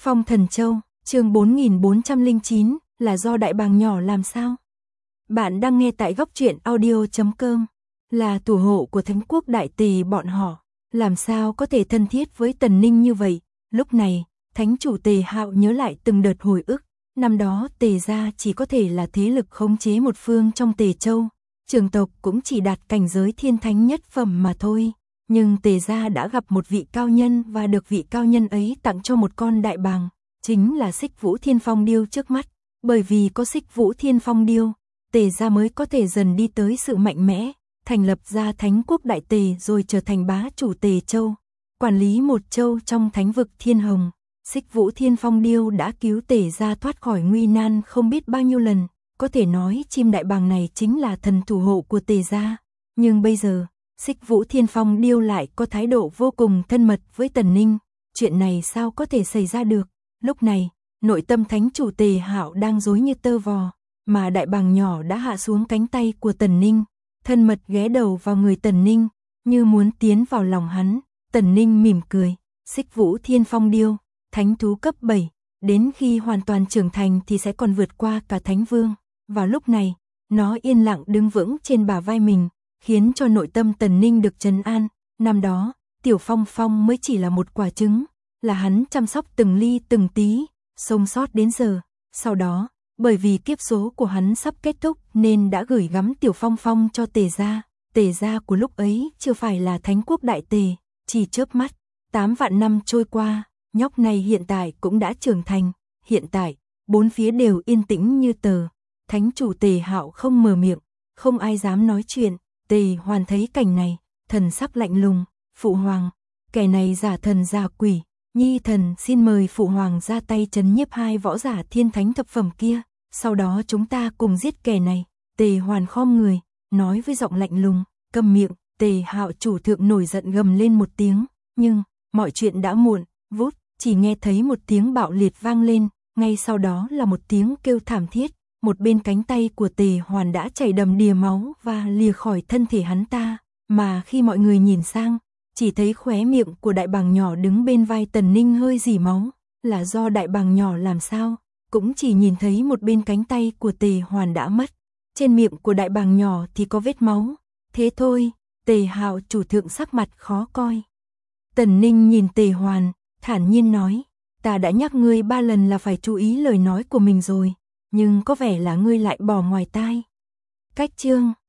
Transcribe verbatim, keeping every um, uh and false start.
Phong Thần Châu, chương bốn nghìn bốn trăm lẻ chín, là do đại bàng nhỏ làm sao? Bạn đang nghe tại góc truyện audio chấm com, là thủ hộ của Thánh quốc Đại Tề bọn họ, làm sao có thể thân thiết với Tần Ninh như vậy? Lúc này, Thánh chủ Tề Hạo nhớ lại từng đợt hồi ức, năm đó Tề gia chỉ có thể là thế lực khống chế một phương trong Tề Châu, trường tộc cũng chỉ đạt cảnh giới thiên thánh nhất phẩm mà thôi. Nhưng Tề gia đã gặp một vị cao nhân và được vị cao nhân ấy tặng cho một con đại bàng, chính là Xích Vũ Thiên Phong Điêu trước mắt. Bởi vì có Xích Vũ Thiên Phong Điêu, Tề gia mới có thể dần đi tới sự mạnh mẽ, thành lập ra Thánh quốc Đại Tề rồi trở thành bá chủ Tề Châu, quản lý một châu trong thánh vực Thiên Hồng. Xích Vũ Thiên Phong Điêu đã cứu Tề gia thoát khỏi nguy nan không biết bao nhiêu lần, có thể nói chim đại bàng này chính là thần thủ hộ của Tề gia. Nhưng bây giờ, Xích Vũ Thiên Phong Điêu lại có thái độ vô cùng thân mật với Tần Ninh, chuyện này sao có thể xảy ra được? Lúc này, nội tâm Thánh chủ Tề Hạo đang rối như tơ vò, mà đại bàng nhỏ đã hạ xuống cánh tay của Tần Ninh, thân mật ghé đầu vào người Tần Ninh, như muốn tiến vào lòng hắn. Tần Ninh mỉm cười, Xích Vũ Thiên Phong Điêu, thánh thú cấp bảy, đến khi hoàn toàn trưởng thành thì sẽ còn vượt qua cả Thánh Vương. Vào lúc này, nó yên lặng đứng vững trên bả vai mình, khiến cho nội tâm Tần Ninh được trấn an. Năm đó, Tiểu Phong Phong mới chỉ là một quả trứng, là hắn chăm sóc từng ly từng tí, sống sót đến giờ. Sau đó, bởi vì kiếp số của hắn sắp kết thúc nên đã gửi gắm Tiểu Phong Phong cho Tề gia. Tề gia của lúc ấy chưa phải là Thánh quốc Đại Tề, chỉ chớp mắt, tám vạn năm trôi qua, nhóc này hiện tại cũng đã trưởng thành. Hiện tại, bốn phía đều yên tĩnh như tờ. Thánh chủ Tề Hạo không mở miệng, không ai dám nói chuyện. Tề Hoàn thấy cảnh này, thần sắc lạnh lùng, phụ hoàng, kẻ này giả thần giả quỷ, nhi thần xin mời phụ hoàng ra tay trấn nhiếp hai võ giả thiên thánh thập phẩm kia, sau đó chúng ta cùng giết kẻ này. Tề Hoàn khom người, nói với giọng lạnh lùng, câm miệng. Tề Hạo chủ thượng nổi giận gầm lên một tiếng, nhưng mọi chuyện đã muộn. Vút, chỉ nghe thấy một tiếng bạo liệt vang lên, ngay sau đó là một tiếng kêu thảm thiết. Một bên cánh tay của Tề Hoàn đã chảy đầm đìa máu và lìa khỏi thân thể hắn ta, mà khi mọi người nhìn sang, chỉ thấy khóe miệng của đại bàng nhỏ đứng bên vai Tần Ninh hơi rỉ máu, là do đại bàng nhỏ làm sao, cũng chỉ nhìn thấy một bên cánh tay của Tề Hoàn đã mất, trên miệng của đại bàng nhỏ thì có vết máu, thế thôi. Tề Hạo chủ thượng sắc mặt khó coi. Tần Ninh nhìn Tề Hoàn, thản nhiên nói, ta đã nhắc ngươi ba lần là phải chú ý lời nói của mình rồi, nhưng có vẻ là ngươi lại bỏ ngoài tai. Cách chương